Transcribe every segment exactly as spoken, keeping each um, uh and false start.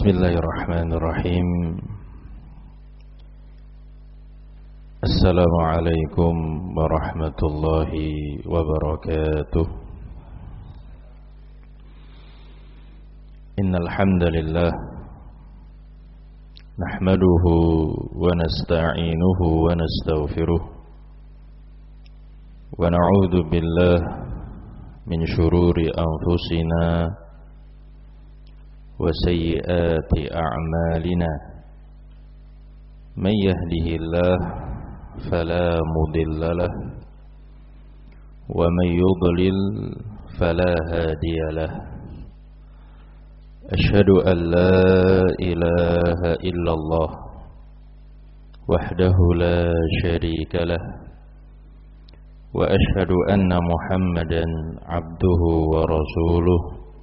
Bismillahirrahmanirrahim. Assalamualaikum warahmatullahi wabarakatuh. Innal hamdalillah nahmaduhu wa nasta'inuhu wa nastaghfiruh wa na'udzu billahi min shururi anfusina wa sayyiati a'malina. Man yahdihillahu فلا مضل له ومن يضلل فلا هادي له. أشهد أن لا إله إلا الله وحده لا شريك له وأشهد أن محمدا عبده ورسوله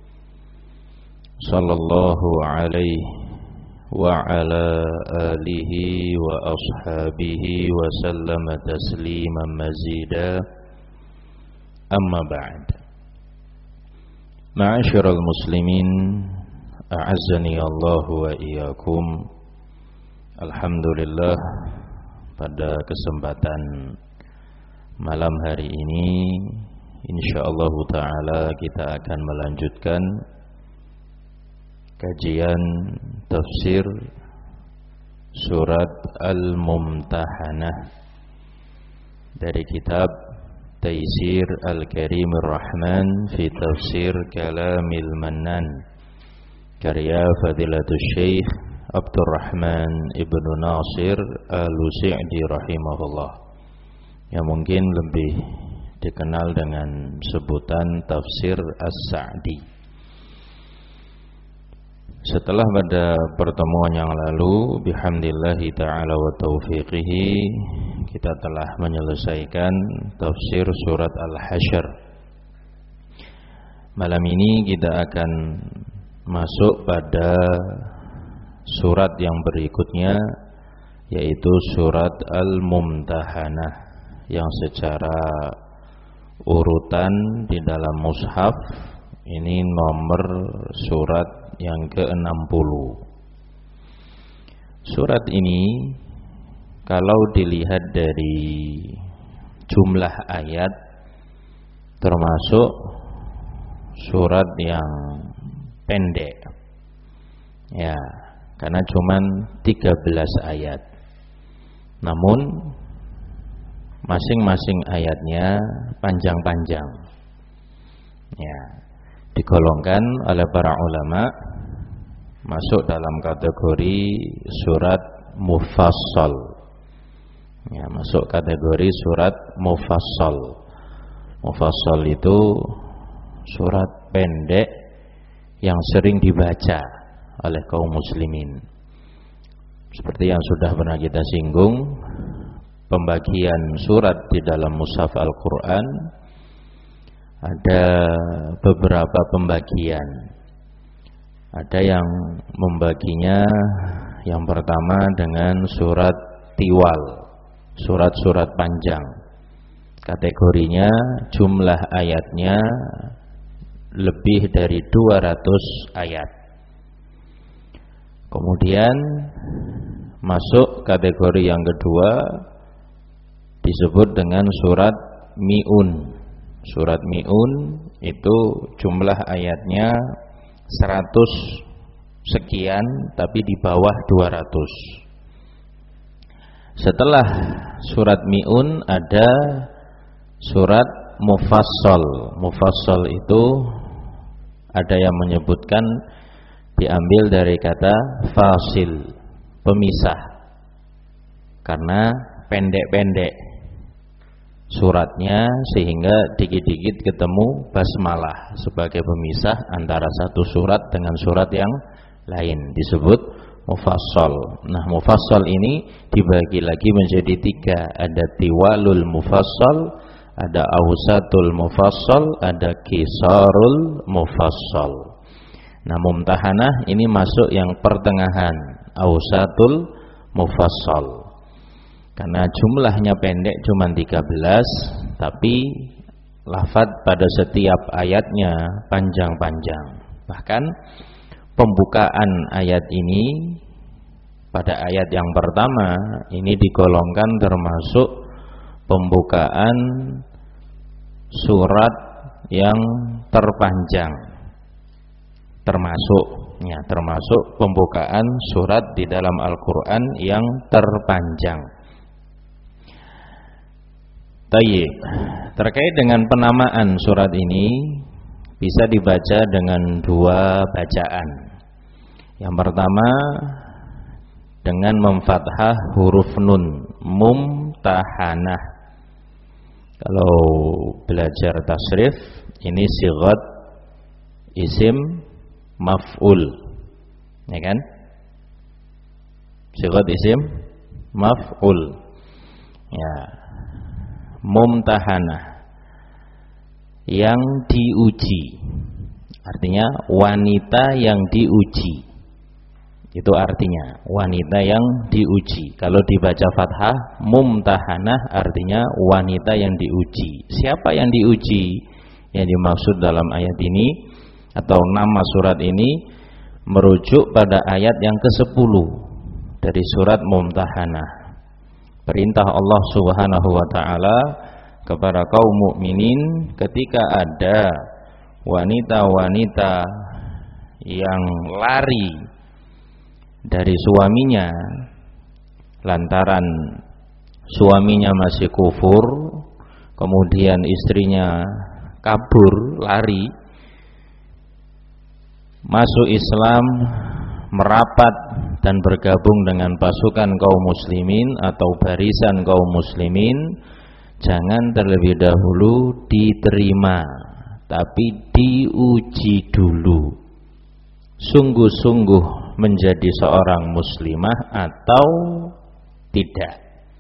صلى الله عليه وعلى آله وأصحابه وسلم تسليما مزيدا. أما بعد. معاشر المسلمين أعزني الله وإياكم. Alhamdulillah, pada kesempatan malam hari ini insyaallah ta'ala kita akan melanjutkan kajian tafsir surat Al-Mumtahanah dari kitab Taisir Al-Karimir Rahman fi Tafsir Kalamil Mannan karya Fadilatul Syekh Abdurrahman Ibnu Nasir Al-Sa'di rahimahullah, yang mungkin lebih dikenal dengan sebutan Tafsir As-Sa'di. Setelah pada pertemuan yang lalu, bihamdillahi ta'ala wa taufiqihi, kita telah menyelesaikan tafsir surat Al-Hasyr. Malam ini kita akan masuk pada surat yang berikutnya, yaitu surat Al-Mumtahanah, yang secara urutan di dalam mushaf ini nomor surat yang ke enam puluh. Surat ini kalau dilihat dari jumlah ayat termasuk surat yang pendek. Ya, karena cuman tiga belas ayat. Namun masing-masing ayatnya panjang-panjang. Ya, digolongkan oleh para ulama masuk dalam kategori surat mufassal. Ya, masuk kategori surat mufassal. Mufassal itu surat pendek yang sering dibaca oleh kaum muslimin. Seperti yang sudah pernah kita singgung, pembagian surat di dalam mushaf Al-Qur'an ada beberapa pembagian. Ada yang membaginya yang pertama dengan surat tiwal, surat-surat panjang. Kategorinya jumlah ayatnya lebih dari dua ratus ayat. Kemudian masuk kategori yang kedua disebut dengan surat mi'un. Surat mi'un itu jumlah ayatnya seratus sekian, tapi di bawah dua ratus. Setelah surat mi'un ada surat mufassal. Mufassal itu ada yang menyebutkan diambil dari kata fasil, pemisah, karena pendek-pendek suratnya sehingga dikit-dikit ketemu basmalah sebagai pemisah antara satu surat dengan surat yang lain, disebut mufassal. Nah, mufassal ini dibagi lagi menjadi tiga, ada tiwalul mufassal, ada awsatul mufassal, ada qisarul mufassal. Nah, Mumtahanah ini masuk yang pertengahan, awsatul mufassal. Karena jumlahnya pendek cuma tiga belas, tapi lafaz pada setiap ayatnya panjang-panjang. Bahkan pembukaan ayat ini pada ayat yang pertama ini digolongkan termasuk pembukaan surat yang terpanjang, termasuk ya termasuk pembukaan surat di dalam Al-Qur'an yang terpanjang. Tayyib. Terkait dengan penamaan surat ini bisa dibaca dengan dua bacaan. Yang pertama dengan memfathah huruf nun, mumtahanah. Kalau belajar tasrif ini sighat isim maf'ul, ya kan? Sighat isim maf'ul. Ya. Mumtahanah, yang diuji. Artinya wanita yang diuji. Itu artinya wanita yang diuji. Kalau dibaca fathah, mumtahanah artinya wanita yang diuji. Siapa yang diuji? Yang dimaksud dalam ayat ini atau nama surat ini merujuk pada ayat yang kesepuluh dari surat Mumtahanah. Perintah Allah Subhanahu wa taala kepada kaum mukminin ketika ada wanita-wanita yang lari dari suaminya lantaran suaminya masih kufur, kemudian istrinya kabur, lari masuk Islam, merapat dan bergabung dengan pasukan kaum muslimin atau barisan kaum muslimin, jangan terlebih dahulu diterima, tapi diuji dulu. Sungguh-sungguh menjadi seorang muslimah atau tidak.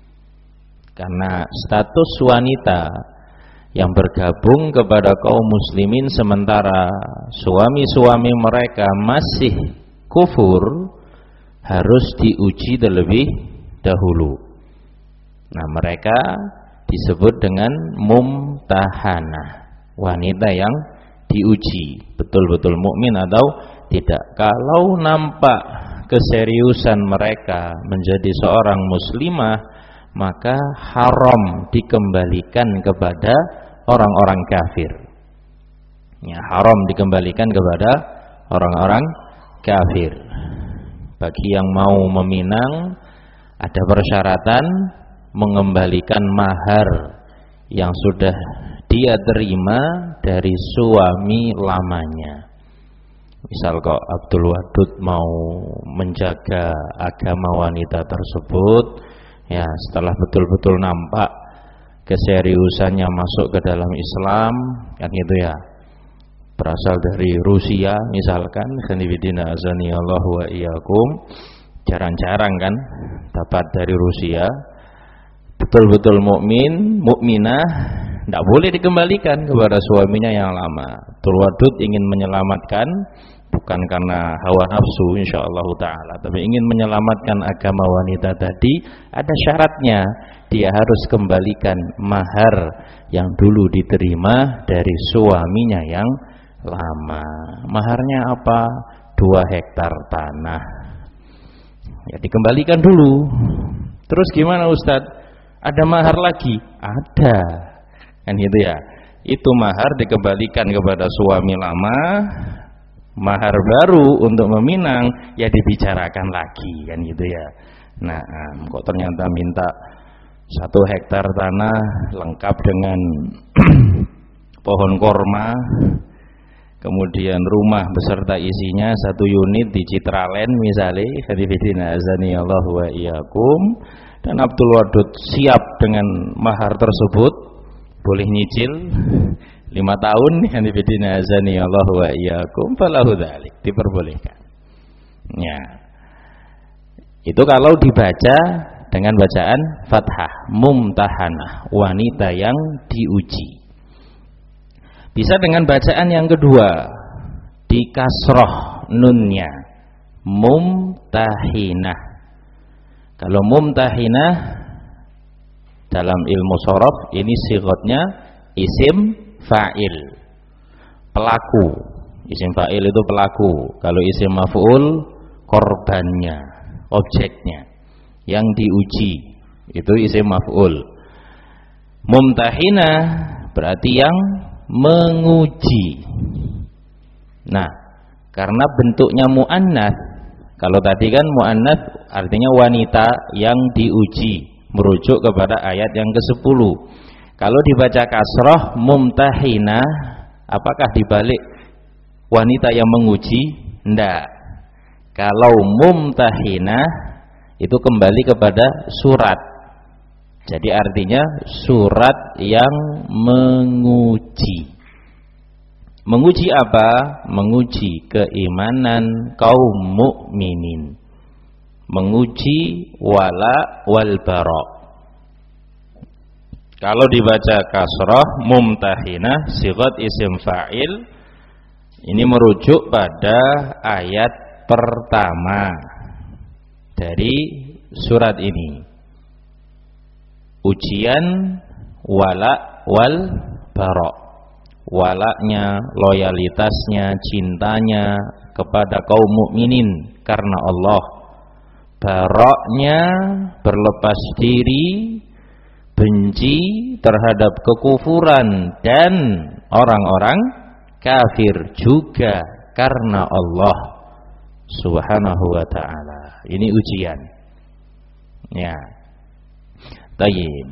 Karena status wanita yang bergabung kepada kaum muslimin sementara suami-suami mereka masih kufur harus diuji terlebih dahulu. Nah, mereka disebut dengan mumtahanah, wanita yang diuji betul-betul mukmin atau tidak. Kalau nampak keseriusan mereka menjadi seorang muslimah, maka haram dikembalikan kepada orang-orang kafir. Ya, haram dikembalikan kepada orang-orang kafir. Bagi yang mau meminang ada persyaratan mengembalikan mahar yang sudah dia terima dari suami lamanya. Misal kok Abdul Wadud mau menjaga agama wanita tersebut, ya setelah betul-betul nampak keseriusannya masuk ke dalam Islam, kan gitu ya, berasal dari Rusia misalkan, khanifidina azanillahu wa iyyakum, jarang-jarang kan dapat dari Rusia, betul-betul mukmin, mukminah, tidak boleh dikembalikan kepada suaminya yang lama. Abdul Wadud ingin menyelamatkan, bukan karena hawa nafsu insyaallah ta'ala, tapi ingin menyelamatkan agama wanita tadi, ada syaratnya, dia harus kembalikan mahar yang dulu diterima dari suaminya yang lama. Maharnya apa? Dua hektar tanah. Ya dikembalikan dulu. Terus gimana Ustadz? Ada mahar lagi? Ada. Kan gitu ya. Itu mahar dikembalikan kepada suami lama. Mahar baru untuk meminang ya dibicarakan lagi, kan gitu ya. Nah, kok ternyata minta satu hektar tanah lengkap dengan pohon korma, kemudian rumah beserta isinya satu unit di Citraland misalnya, hadifidina azani Allah wa iyyakum, dan Abdul Wadud siap dengan mahar tersebut, boleh nyicil lima tahun, hadifidina azani Allah wa iyyakum, falahu dzalik, diperbolehkan. Ya. Itu kalau dibaca dengan bacaan fathah, mumtahanah, wanita yang diuji. Bisa dengan bacaan yang kedua, di kasroh nunnya, mumtahinah. Kalau mumtahinah dalam ilmu shorof ini sighatnya isim fa'il, pelaku Isim fa'il itu pelaku. Kalau isim maf'ul korbannya, objeknya yang diuji. Itu isim maf'ul. Mumtahinah berarti yang menguji. Nah, karena bentuknya muannats, kalau tadi kan muannats artinya wanita yang diuji, merujuk kepada ayat yang kesepuluh. Kalau dibaca kasroh mumtahinah, apakah dibalik wanita yang menguji? Tidak. Kalau mumtahinah itu kembali kepada surat. Jadi artinya surat yang menguji. Menguji apa? Menguji keimanan kaum mukminin. Menguji wala wal bara. Kalau dibaca kasrah mumtahinah sighat isim fa'il, ini merujuk pada ayat pertama dari surat ini. Ujian wala wal bara. Walaknya, loyalitasnya, cintanya kepada kaum mukminin karena Allah. Baraknya berlepas diri, benci terhadap kekufuran dan orang-orang kafir juga karena Allah Subhanahu wa ta'ala. Ini ujian. Ya. Tayyib.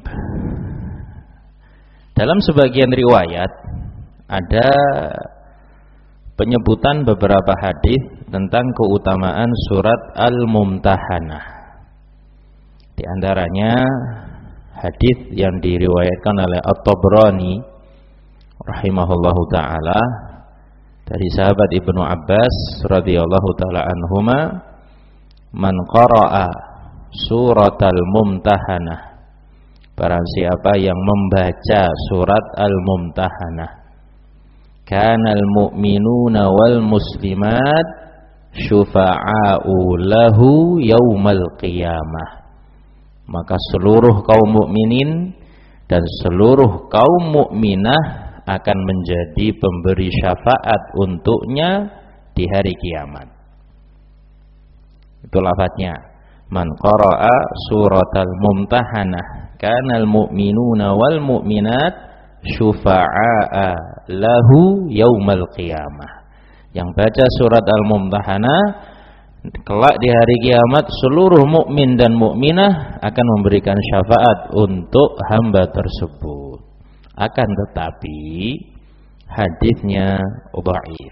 Dalam sebagian riwayat ada penyebutan beberapa hadis tentang keutamaan surat Al-Mumtahanah. Di antaranya hadis yang diriwayatkan oleh At-Tabrani rahimahullahu taala dari sahabat Ibnu Abbas radhiyallahu taala anhuma, man qara'a suratal Mumtahanah, barang siapa yang membaca surat Al-Mumtahanah, kanal mu'minuna wal muslimat syufa'a'u lahu yaumal qiyamah, maka seluruh kaum mukminin dan seluruh kaum mukminah akan menjadi pemberi syafaat untuknya di hari kiamat. Itu lafadznya, man qara'a suratal Mumtahanah kanal mu'minuna wal mu'minat syufa'a lahu yaumal qiyamah. Yang baca surat Al-Mumtahanah kelak di hari kiamat seluruh mukmin dan mukminah akan memberikan syafaat untuk hamba tersebut. Akan tetapi hadisnya dhaif.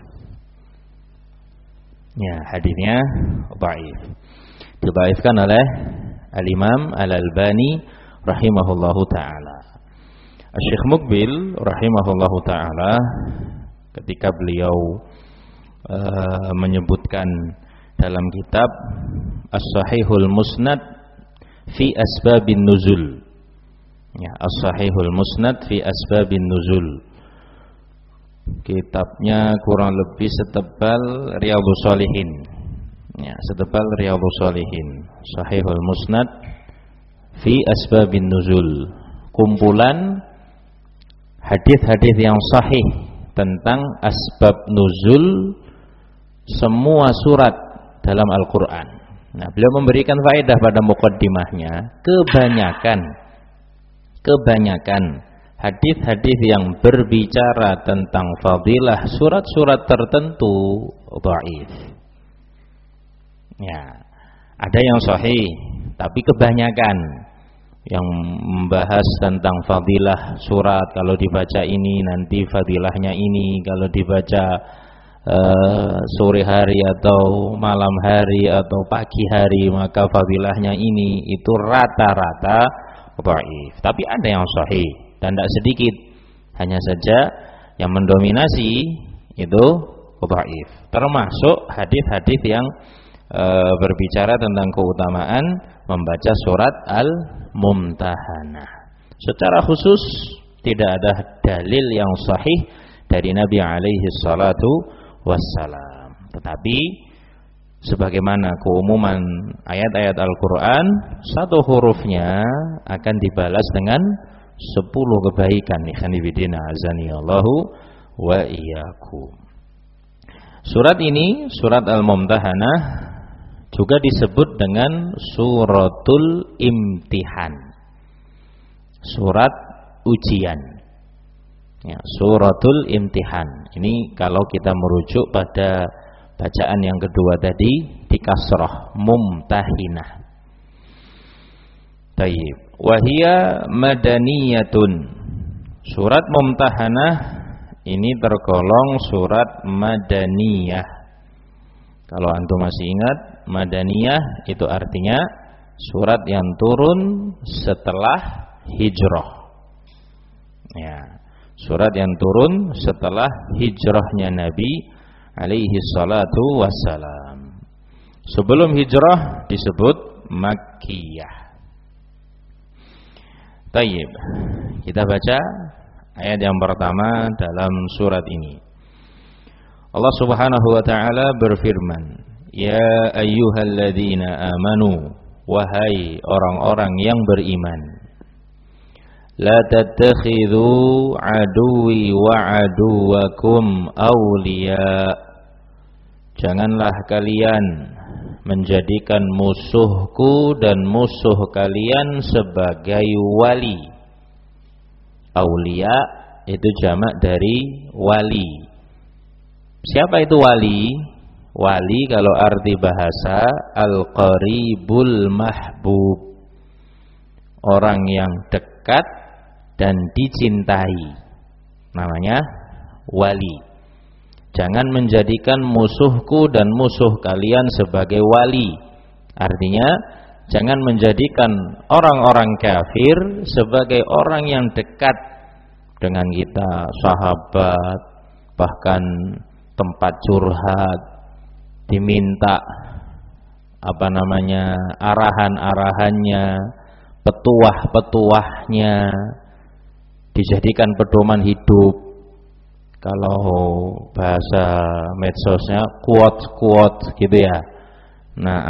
Ya, hadisnya dhaif. Didhaifkan oleh Al-Imam Al-Albani rahimahullahu taala. Syekh Muqbil rahimahullahu taala ketika beliau uh, menyebutkan dalam kitab As-Sahihul Musnad fi Asbabin Nuzul, ya, As-Sahihul Musnad fi Asbabin Nuzul, kitabnya kurang lebih setebal Riyadhus Shalihin, ya, setebal Riyadhus Shalihin, Sahihul Musnad fi Asbabin Nuzul, kumpulan hadis-hadis yang sahih tentang asbab nuzul semua surat dalam Al-Quran. Nah, beliau memberikan faedah pada muqaddimahnya, kebanyakan kebanyakan hadis-hadis yang berbicara tentang fadilah surat-surat tertentu dhaif. Ya, ada yang sahih, tapi kebanyakan yang membahas tentang fadilah surat, kalau dibaca ini nanti fadilahnya ini, kalau dibaca uh, sore hari atau malam hari atau pagi hari maka fadilahnya ini, itu rata-rata dhaif. Tapi ada yang sahih dan tidak sedikit, hanya saja yang mendominasi itu dhaif. Termasuk hadis-hadis yang uh, berbicara tentang keutamaan membaca surat Al-Mumtahanah. Secara khusus tidak ada dalil yang sahih dari Nabi alaihi salatu wassalam. Tetapi sebagaimana keumuman ayat-ayat Al-Quran, satu hurufnya akan dibalas dengan sepuluh kebaikan. Ikhwanifidina azani Allahu wa iyyakum. Surat ini, surat Al-Mumtahanah, juga disebut dengan suratul imtihan, surat ujian. Ya, suratul imtihan. Ini kalau kita merujuk pada bacaan yang kedua tadi di kasrah, mumtahinah. Tayyib. Wahia madaniyatun. Surat Mumtahanah ini tergolong surat madaniyah. Kalau antum masih ingat, madaniyah itu artinya surat yang turun setelah hijrah. Ya, surat yang turun setelah hijrahnya Nabi alaihi salatu wassalam. Sebelum hijrah disebut Makkiyah. Tayyib. Kita baca ayat yang pertama dalam surat ini. Allah Subhanahu wa taala berfirman, "Ya ayyuhalladzina amanu, wahai orang-orang yang beriman, la tattakhidhu aduwi wa aduwakum awliya." Janganlah kalian menjadikan musuhku dan musuh kalian sebagai wali. Aulia itu jamak dari wali. Siapa itu wali? Wali kalau arti bahasa al-qaribul mahbub, orang yang dekat dan dicintai, namanya wali. Jangan menjadikan musuhku dan musuh kalian sebagai wali. Artinya, jangan menjadikan orang-orang kafir sebagai orang yang dekat dengan kita, sahabat, bahkan tempat curhat, diminta apa namanya arahan-arahannya, petuah-petuahnya, dijadikan pedoman hidup. Kalau bahasa medsosnya quote-quote gitu ya. Nah,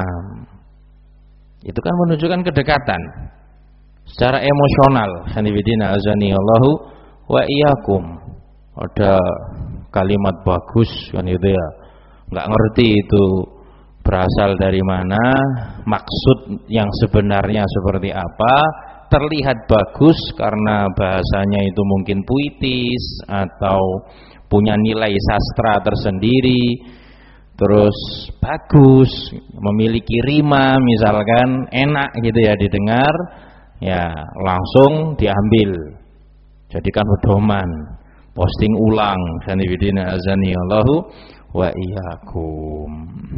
itu kan menunjukkan kedekatan secara emosional. Hanifidina azani Allahu wa iyyakum. Ada kalimat bagus kan itu ya. Enggak ngerti itu berasal dari mana, maksud yang sebenarnya seperti apa. Terlihat bagus karena bahasanya itu mungkin puitis atau punya nilai sastra tersendiri, terus bagus, memiliki rima misalkan, enak gitu ya didengar, ya langsung diambil, jadikan pedoman, posting ulang. Sanibidina azani Allahu wa iyyakum.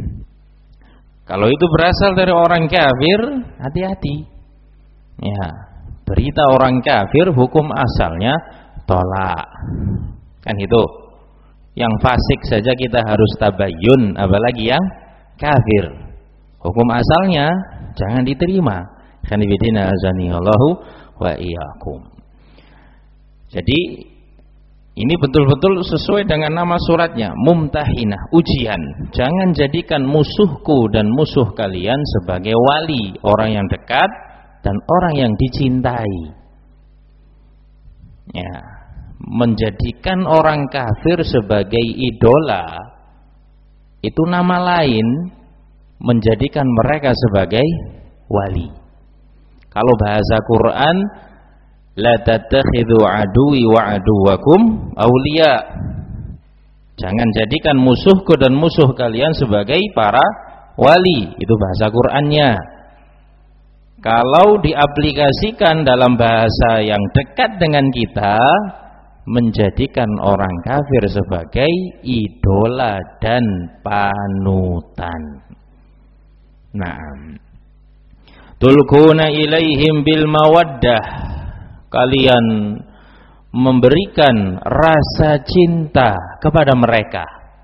Kalau itu berasal dari orang kafir, hati-hati. Ya, berita orang kafir hukum asalnya tolak. Kan itu. Yang fasik saja kita harus tabayyun, apalagi yang kafir. Hukum asalnya jangan diterima. Khanifidina azanillahu wa iyyakum. Jadi ini betul-betul sesuai dengan nama suratnya, Mumtahinah, ujian. Jangan jadikan musuhku dan musuh kalian sebagai wali, orang yang dekat dan orang yang dicintai. Ya, menjadikan orang kafir sebagai idola itu nama lain menjadikan mereka sebagai wali. Kalau bahasa Quran, la tattakhidhu aduwi wa aduwakum awliya. Jangan jadikan musuhku dan musuh kalian sebagai para wali. Itu bahasa Qur'annya. Kalau diaplikasikan dalam bahasa yang dekat dengan kita, menjadikan orang kafir sebagai idola dan panutan. Naam. Tulquna ilaihim bil mawaddah. Kalian memberikan rasa cinta kepada mereka.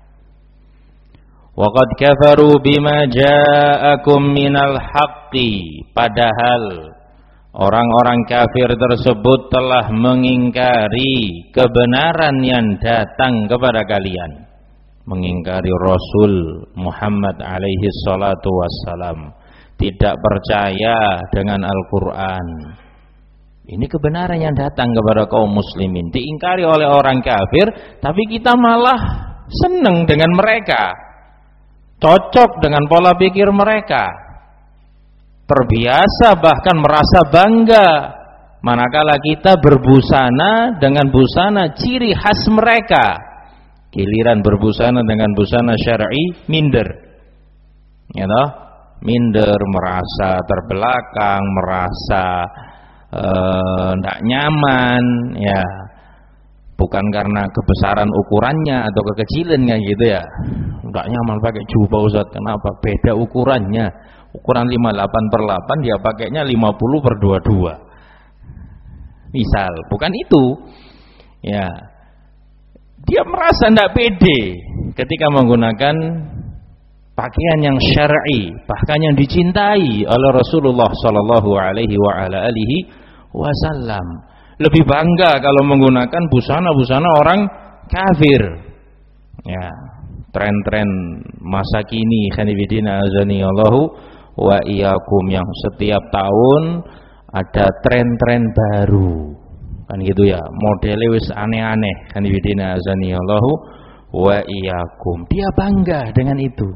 Waqad kafaru bima ja'akum minal haqqi. Padahal orang-orang kafir tersebut telah mengingkari kebenaran yang datang kepada kalian. Mengingkari Rasul Muhammad alaihi salatu wassalam. Tidak percaya dengan Al-Quran. Ini kebenaran yang datang kepada kaum muslimin. Diingkari oleh orang kafir, tapi kita malah senang dengan mereka, cocok dengan pola pikir mereka, terbiasa bahkan merasa bangga manakala kita berbusana dengan busana ciri khas mereka. Giliran berbusana dengan busana syar'i minder, ya toh? Minder, merasa terbelakang, merasa tidak uh, nyaman, ya. Bukan karena kebesaran ukurannya atau kekecilannya gitu ya. Enggak nyaman pakai jubah Ustaz. Kenapa? Beda ukurannya. Ukuran lima puluh delapan per delapan, dia pakainya lima puluh per dua puluh dua. Misal, bukan itu. Ya. Dia merasa tidak pede ketika menggunakan pakaian yang syar'i, bahkan yang dicintai oleh Rasulullah sallallahu alaihi wa ala alihi wasallam. Lebih bangga kalau menggunakan busana-busana orang kafir. Ya, tren-tren masa kini khanifidina azanillahu wa iyyakum yang setiap tahun ada tren-tren baru. Kan gitu ya, modelnya wis aneh-aneh khanifidina azanillahu wa iyyakum. Dia bangga dengan itu.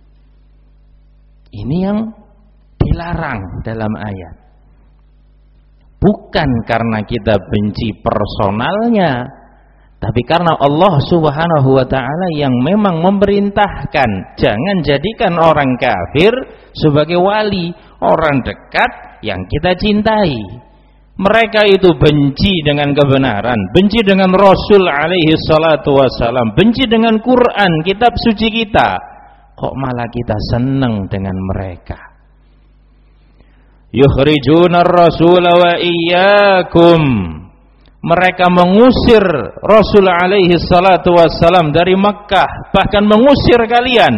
Ini yang dilarang dalam ayat. Bukan karena kita benci personalnya, tapi karena Allah subhanahu wa ta'ala yang memang memerintahkan jangan jadikan orang kafir sebagai wali, orang dekat yang kita cintai. Mereka itu benci dengan kebenaran, benci dengan Rasul alaihi salatu wassalam, benci dengan Quran, kitab suci kita. Kok malah kita senang dengan mereka? Yukhrijuna ar-rasula wa iyyakum. Mereka mengusir Rasul alaihi salatu wassalam dari Makkah, bahkan mengusir kalian.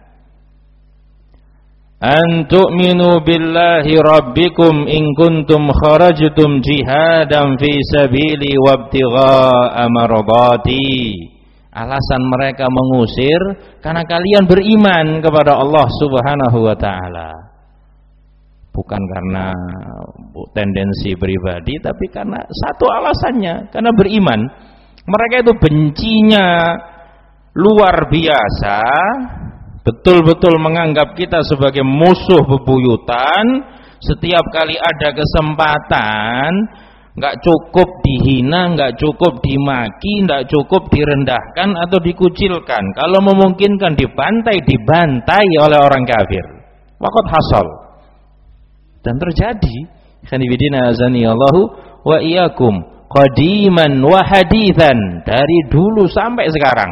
An tu'minu billahi rabbikum in kuntum kharajtum jihadan fi sabili wabtigha'a mardati. Alasan mereka mengusir karena kalian beriman kepada Allah Subhanahu wa taala. Bukan karena tendensi pribadi, tapi karena satu alasannya, karena beriman. Mereka itu bencinya luar biasa, betul-betul menganggap kita sebagai musuh bebuyutan. Setiap kali ada kesempatan, nggak cukup dihina, nggak cukup dimaki, nggak cukup direndahkan atau dikucilkan. Kalau memungkinkan dibantai, dibantai oleh orang kafir. Waqad hasal. Dan terjadi, khanifidina azanillahu wa iyyakum, qadiman wa hadithan, dari dulu sampai sekarang.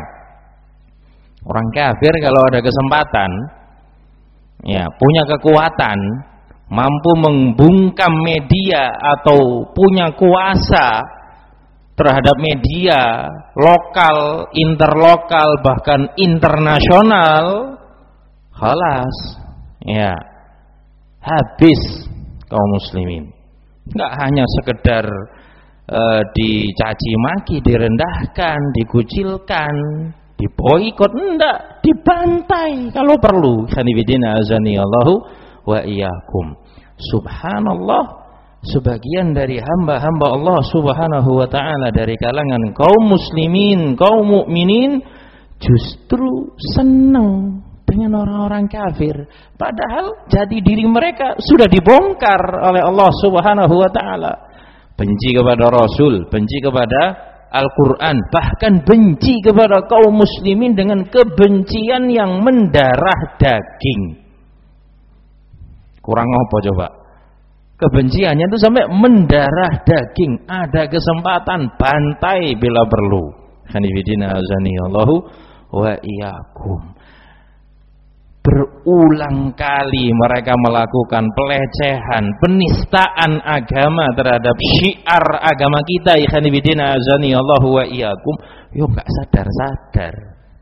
Orang kafir kalau ada kesempatan, ya, punya kekuatan, mampu membungkam media atau punya kuasa terhadap media lokal, interlokal, bahkan internasional, khalas, ya, habis kaum muslimin. Enggak hanya sekedar uh, dicaci maki, direndahkan, dikucilkan, diboikot, enggak, dibantai kalau perlu. Khanifidina azanillahu wa iyyakum. Subhanallah, sebagian dari hamba-hamba Allah subhanahu wa ta'ala dari kalangan kaum muslimin, kaum mukminin justru senang dengan orang-orang kafir, padahal jati diri mereka sudah dibongkar oleh Allah Subhanahu wa taala. Benci kepada Rasul, benci kepada Al-Qur'an, bahkan benci kepada kaum muslimin dengan kebencian yang mendarah daging. Kurang apa coba? Kebenciannya itu sampai mendarah daging. Ada kesempatan bantai bila perlu. Khanifidina azanillahu wa iyyakum. Berulang kali mereka melakukan pelecehan, penistaan agama terhadap syiar agama kita. Ikhwanifidina azanillahu wa iyyakum. Yo gak sadar-sadar.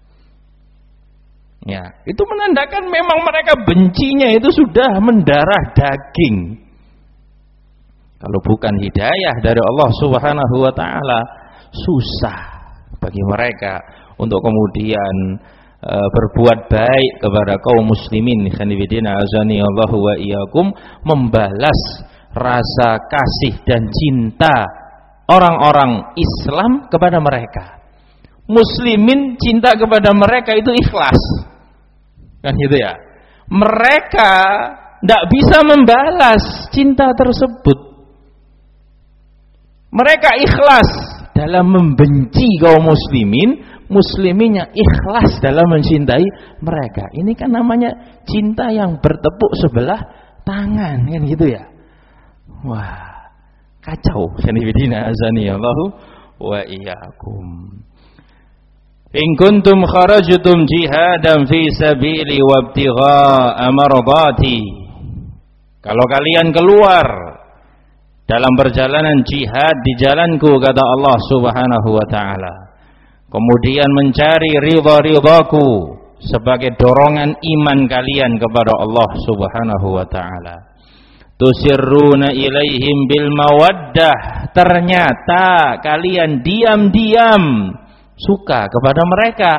Ya, itu menandakan memang mereka bencinya itu sudah mendarah daging. Kalau bukan hidayah dari Allah Subhanahu wa taala, susah bagi mereka untuk kemudian berbuat baik kepada kaum muslimin. Khanifidina azanillahu wa iyyakum, membalas rasa kasih dan cinta orang-orang Islam kepada mereka, muslimin cinta kepada mereka itu ikhlas. Kan gitu ya. Mereka tidak bisa membalas cinta tersebut. Mereka ikhlas dalam membenci kaum muslimin, musliminnya ikhlas dalam mencintai mereka. Ini kan namanya cinta yang bertepuk sebelah tangan, kan gitu ya. Wah, kacau. Sanibidina azani Allahu wa iyyakum. In kuntum kharajtum jihadan fi sabili wabtigha'a mardati. Kalau kalian keluar dalam perjalanan jihad di jalanku, kata Allah Subhanahu wa taala, kemudian mencari ridha-ridhaku sebagai dorongan iman kalian kepada Allah Subhanahu wa taala, tusirruna ilaihim bil mawaddah, ternyata kalian diam-diam suka kepada mereka.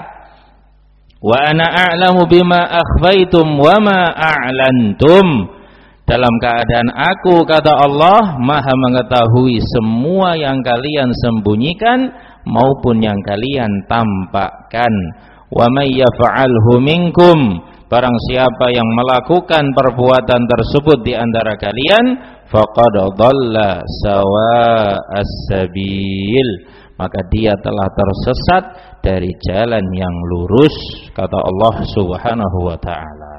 Wa ana a'lamu bima akhfaitum wa ma a'lantum, dalam keadaan aku, kata Allah, maha mengetahui semua yang kalian sembunyikan maupun yang kalian tampakkan. Wa may yaf'alhu minkum, barang siapa yang melakukan perbuatan tersebut di antara kalian, faqad dhalla sawa'as sabil, maka dia telah tersesat dari jalan yang lurus, kata Allah Subhanahu wa taala.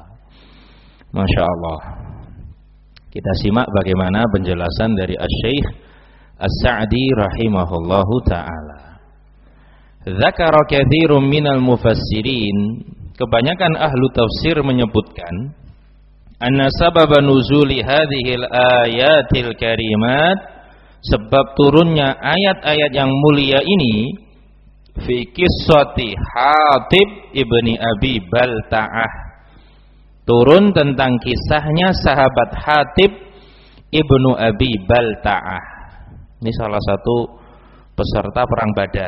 Masya Allah. Kita simak bagaimana penjelasan dari Asy-Syaikh As-Sa'di rahimahullahu taala. Dzakara katsirun minal mufassirin, kebanyakan ahlu tafsir menyebutkan, anna sababa nuzuli hadhil ayatil karimat, sebab turunnya ayat-ayat yang mulia ini, fi qissati Hatib ibni Abi Balta'ah, turun tentang kisahnya sahabat Hatib ibnu Abi Balta'ah. Ini salah satu peserta perang Badar.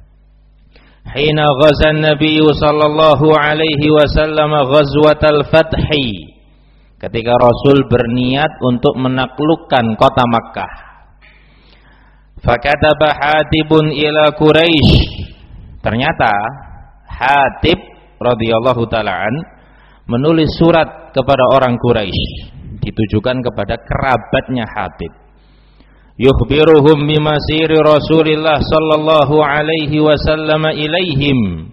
Hina ghazan Nabi sallallahu alaihi wasallam ghazwatal fathi, ketika Rasul berniat untuk menaklukkan kota Makkah. Fakataba Hatibun ila Quraisy, ternyata Hatib radhiyallahu taala an menulis surat kepada orang Quraisy, ditujukan kepada kerabatnya Hatib. Yukhbiruhum bimasiri Rasulillah sallallahu alaihi wasallam ilaihim.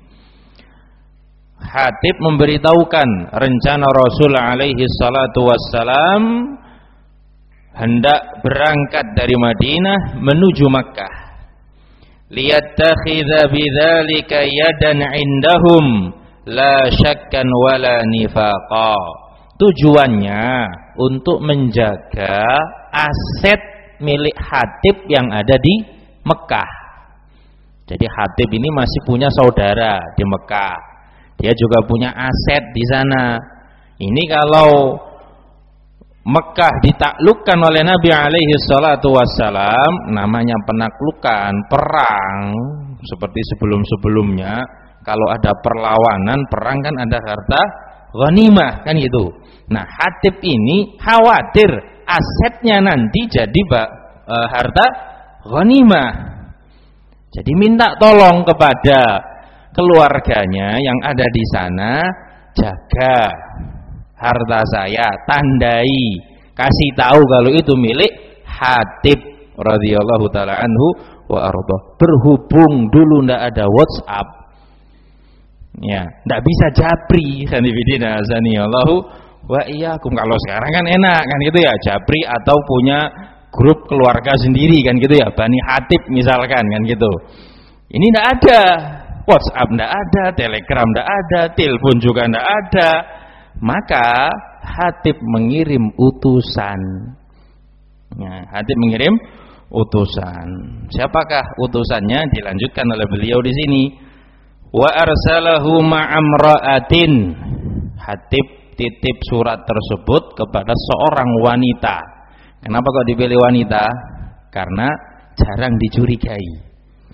Hatib memberitahukan rencana Rasul alaihi salatu wassalam hendak berangkat dari Madinah menuju Makkah. Liyattakhidha bidzalika yadan indahum la syakkan wala nifaqa. Tujuannya untuk menjaga aset milik Hatib yang ada di Mekah. Jadi Hatib ini masih punya saudara di Mekah. Dia juga punya aset di sana. Ini kalau Mekah ditaklukkan oleh Nabi alaihi salatu wassalam, namanya penaklukan, perang, seperti sebelum-sebelumnya. Kalau ada perlawanan, perang kan ada harta ghanimah, kan gitu. Nah, Hatib ini khawatir asetnya nanti jadi e, harta ghanimah. Jadi minta tolong kepada keluarganya yang ada di sana, jaga harta saya, tandai, kasih tahu kalau itu milik Hatib radhiyallahu taala anhu wa arda. Berhubung dulu ndak ada WhatsApp, ya, ndak bisa japri, sanibidina azanillahu wa iyyakum. Kalau sekarang kan enak kan gitu ya, japri atau punya grup keluarga sendiri kan gitu ya, Bani Hatib misalkan kan gitu. Ini ndak ada WhatsApp, ndak ada Telegram, ndak ada telepon juga ndak ada. Maka Hatib mengirim utusan. Ya, Hatib mengirim utusan. Siapakah utusannya? Dilanjutkan oleh beliau di sini. Wa arsalahu ma'amra'atin. Hatib titip surat tersebut kepada seorang wanita. Kenapa kok dipilih wanita? Karena jarang dicurigai.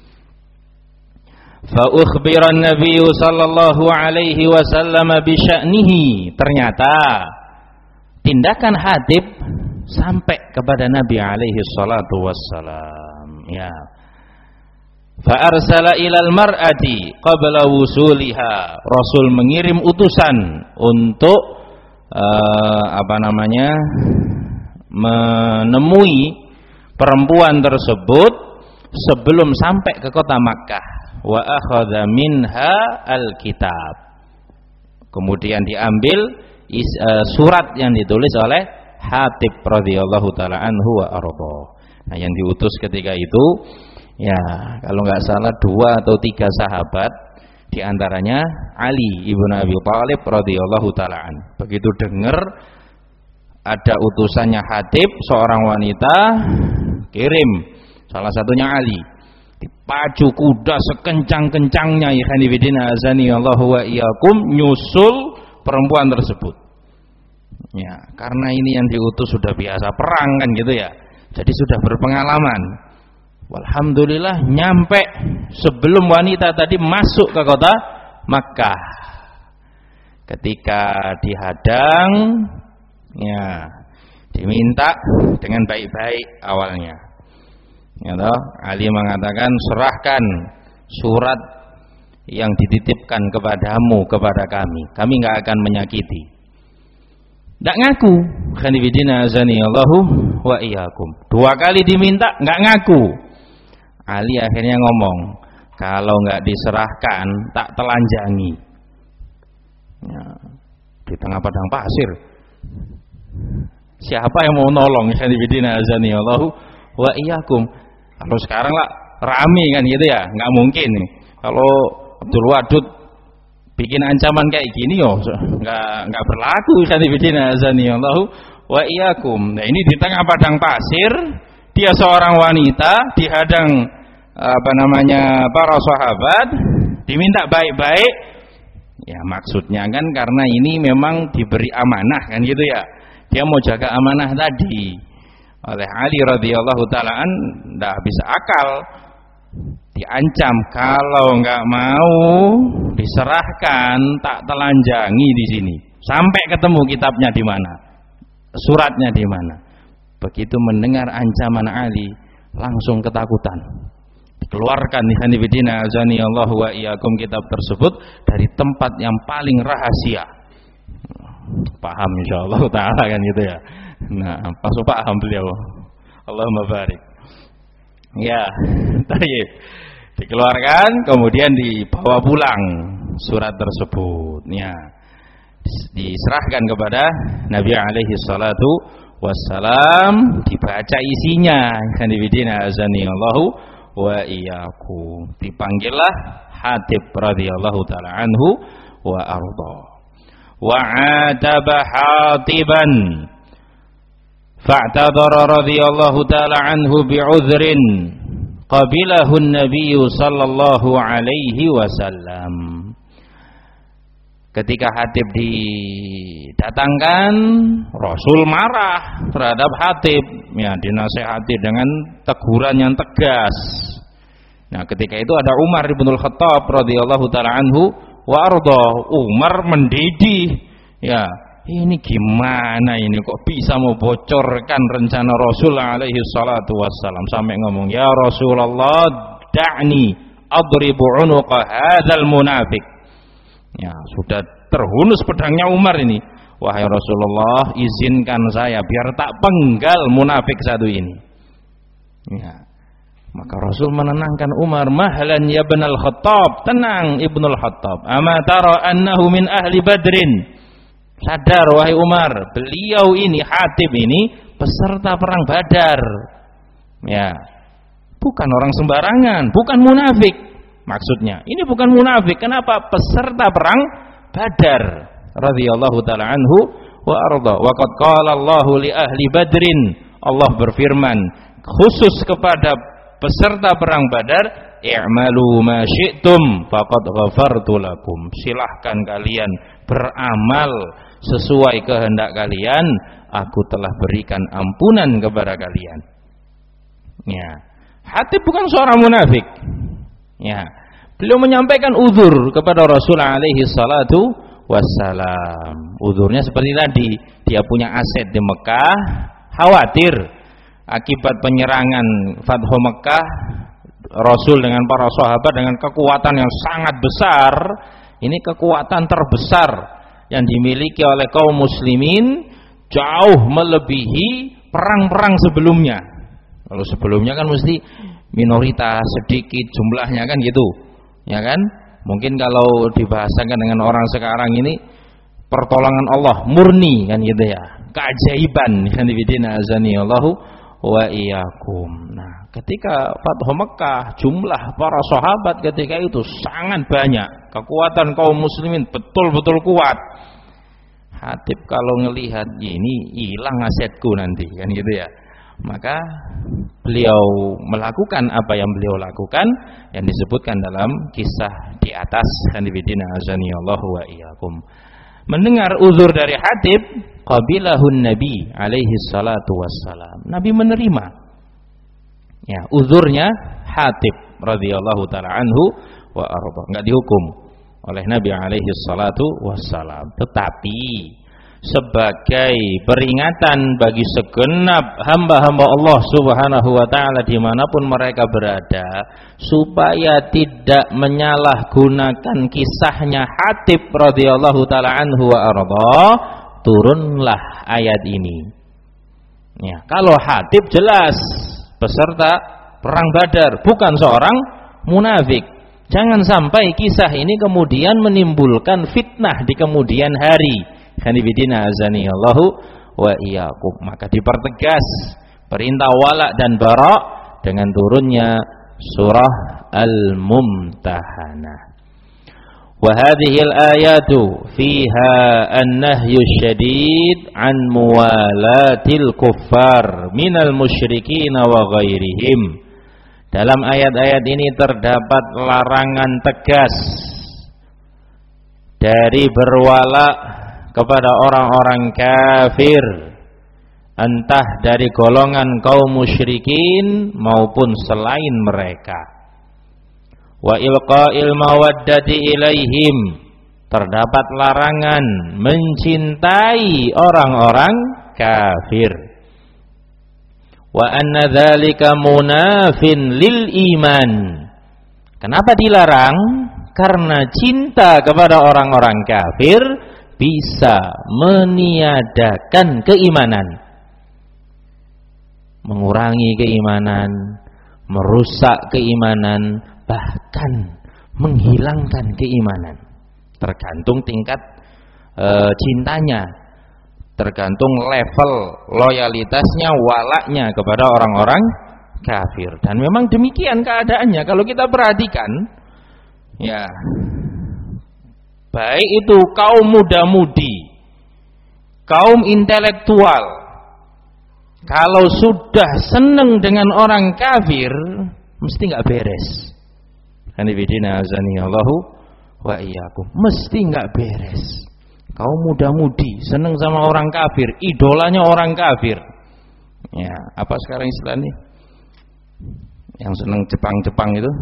Fa ukhbira an-nabiy sallallahu alaihi wasallam bi sya'nihi. Ternyata tindakan Hatib sampai kepada Nabi alaihi salatu wassalam. Ya. Fa arsala ilal mar'ati qabla wusuliha. Rasul mengirim utusan untuk uh, apa namanya? menemui perempuan tersebut sebelum sampai ke kota Makkah. Wa akhadha minha alkitab. Kemudian diambil is, uh, surat yang ditulis oleh Hatib radhiyallahu taala anhu wa arda. Nah, yang diutus ketika itu ya, kalau nggak salah dua atau tiga sahabat, diantaranya Ali ibn Abi Thalib radhiyallahu taala an. Begitu dengar ada utusannya Hatib, seorang wanita, kirim. Salah satunya Ali. Dipacu kuda sekencang-kencangnya, ikhwan fillah azani Allahu wa iyyakum, nyusul perempuan tersebut. Ya, karena ini yang diutus sudah biasa perang kan gitu ya. Jadi sudah berpengalaman. Alhamdulillah nyampe sebelum wanita tadi masuk ke kota Makkah. Ketika dihadang, ya diminta dengan baik-baik awalnya. Ya toh, Ali mengatakan serahkan surat yang dititipkan kepadamu kepada kami. Kami enggak akan menyakiti. Enggak ngaku. Khanifidina azani Allahu wa iyyakum. Dua kali diminta enggak ngaku. Ali akhirnya ngomong, kalau enggak diserahkan tak telanjangi. Ya, di tengah padang pasir. Siapa yang mau nolong? Khanifidina azani Allahu wa iyyakum. Kalau sekarang lah rame kan gitu ya, nggak mungkin. Kalau Abdul Wadud bikin ancaman kayak gini yo, nggak nggak berlaku. Khanifidina azani Allahu wa iyyakum. Nah, ini di tengah padang pasir, dia seorang wanita dihadang apa namanya para sahabat, diminta baik-baik. Ya maksudnya kan karena ini memang diberi amanah kan gitu ya. Dia mau jaga amanah tadi. Oleh Ali radhiyallahu taala an, enggak bisa akal, diancam kalau enggak mau diserahkan tak telanjangi di sini sampai ketemu kitabnya di mana, suratnya di mana. Begitu mendengar ancaman Ali langsung ketakutan, dikeluarkan Khanifidina azani Allahu wa iyyakum kitab tersebut dari tempat yang paling rahasia. Paham insyaallah taala kan gitu ya. Nah, masuk paham beliau. Allahumma barik. Ya, tadi dikeluarkan kemudian dibawa pulang surat tersebut. Ya, diserahkan kepada Nabi alaihi salatu wassalam, dibaca isinya. Khanifidina azani Allahu wa iyyakum. Dipanggillah Hatib radhiyallahu taala anhu wa arda. Wa ataba Hatiban fa'tadara radhiyallahu ta'ala anhu bi'udhrin qabilahu an-nabiy sallallahu alaihi wasallam. Ketika Hatib didatangkan, Rasul marah terhadap Hatib, ya dinasihati dengan teguran yang tegas. Nah, ketika itu ada Umar bin Khattab radhiyallahu ta'ala anhu wa arda. Umar mendidih, ya ini gimana ini kok bisa mau bocorkan rencana Rasul alaihi salatu wassalam, sampai ngomong ya Rasulullah da'ni adribu unuqa hadzal munafiq. Ya sudah terhunus pedangnya Umar ini, wahai Rasulullah izinkan saya biar tak penggal munafik satu ini. Ya, maka Rasul menenangkan Umar, mahlan ya ibnul Khattab, tenang ibnul Khattab, ama tara annahu min ahli badrin. Sadar wahai Umar, beliau ini Hatib ini peserta perang Badar. Ya, bukan orang sembarangan, bukan munafik. Maksudnya, ini bukan munafik. Kenapa? Peserta perang Badar. Radhiyallahu taala anhu wa arda. Wa qad qala Allahu li ahli Badrin. Allah berfirman khusus kepada peserta perang Badar, i'malu ma syi'tum faqad ghafartu lakum. Silahkan kalian beramal sesuai kehendak kalian, aku telah berikan ampunan kepada kalian. Ya, Hatib bukan seorang munafik. Ya, beliau menyampaikan uzur kepada Rasul alaihi salatu wassalam. Uzurnya seperti tadi, dia punya aset di Mekah, khawatir akibat penyerangan Fathu Mekah Rasul dengan para sahabat dengan kekuatan yang sangat besar. Ini kekuatan terbesar yang dimiliki oleh kaum muslimin, jauh melebihi perang-perang sebelumnya. Kalau sebelumnya kan mesti minoritas, sedikit jumlahnya kan gitu, ya kan? Mungkin kalau dibahasakan dengan orang sekarang ini pertolongan Allah murni kan gitu ya, keajaiban kan bidina azani Allahu wa iyyakum. Nah, ketika Fathu Mekah, jumlah para sahabat ketika itu sangat banyak, kekuatan kaum muslimin betul-betul kuat. Hatib kalau ngelihat ini hilang asetku nanti kan gitu ya, maka beliau melakukan apa yang beliau lakukan yang disebutkan dalam kisah di atas kan bidina azani Allahu wa iyyakum. Mendengar uzur dari Hatib, qabilahun Nabi alaihi salatu wassalam. Nabi menerima ya uzurnya Hatib radhiyallahu taala anhu wa arda. Enggak dihukum oleh Nabi alaihi salatu wassalam, tetapi sebagai peringatan bagi segenap hamba-hamba Allah subhanahu wa ta'ala dimanapun mereka berada, supaya tidak menyalahgunakan kisahnya Hatib radhiyallahu ta'ala anhu wa arda, turunlah ayat ini ya. Kalau Hatib jelas peserta perang Badar, bukan seorang munafik. Jangan sampai kisah ini kemudian menimbulkan fitnah di kemudian hari. Hanibidina azani Allahu wa iyyakum. Maka dipertegas perintah wala dan bara dengan turunnya surah Al-Mumtahanah. Wa hadhihi al-ayatu fiha an-nahyu syadid an muwalatil kuffar minal musyrikin wa ghairihim. Dalam ayat-ayat ini terdapat larangan tegas dari berwala kepada orang-orang kafir, entah dari golongan kaum musyrikin maupun selain mereka. Wa ilqa'il mawaddati ilaihim, terdapat larangan mencintai orang-orang kafir. Wa anna dzalika munafin lil iman. Kenapa dilarang? Karena cinta kepada orang-orang kafir bisa meniadakan keimanan, mengurangi keimanan, merusak keimanan, bahkan menghilangkan keimanan. Tergantung tingkat e, cintanya, tergantung level loyalitasnya, walaknya kepada orang-orang kafir. Dan memang demikian keadaannya kalau kita perhatikan ya, baik itu kaum muda-mudi, kaum intelektual, kalau sudah senang dengan orang kafir mesti nggak beres. Hanifidina azani Allahu wa iyyakum, mesti nggak beres. Kaum muda-mudi senang sama orang kafir, idolanya orang kafir. Ya, apa sekarang istilahnya? Yang senang Jepang-Jepang itu?